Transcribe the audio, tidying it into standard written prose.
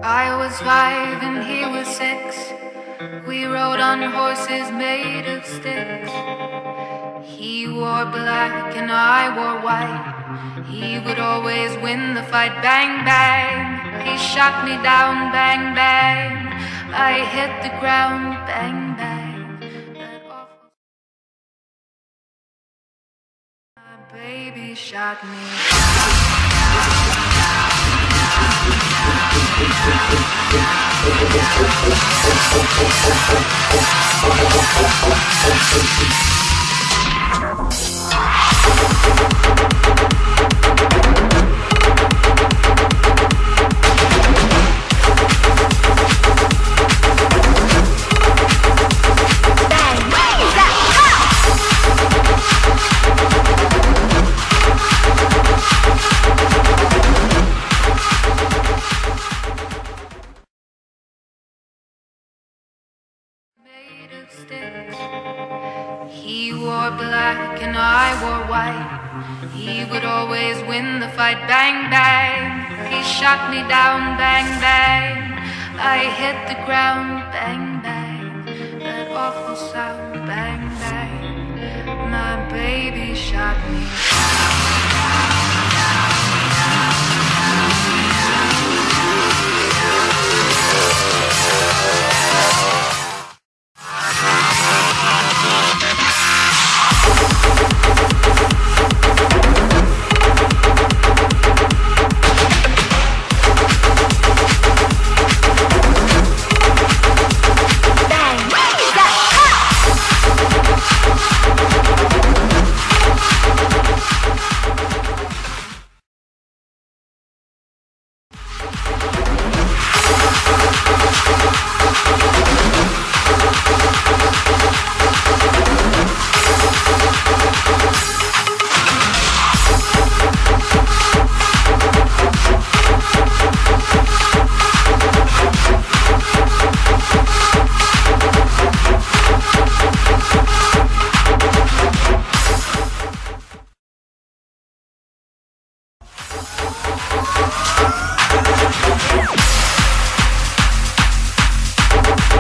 I was 5 and he was 6. We rode on horses made of sticks. He wore black and I wore white. He would always win the fight. Bang, bang. He shot me down. Bang, bang. I hit the ground. Bang, bang. That awful... My baby shot me. He wore black and I wore white. He would always win the fight. Bang, bang. He shot me down. Bang, bang. I hit the ground. Bang, bang. That awful sound. Bang, bang. My baby shot me.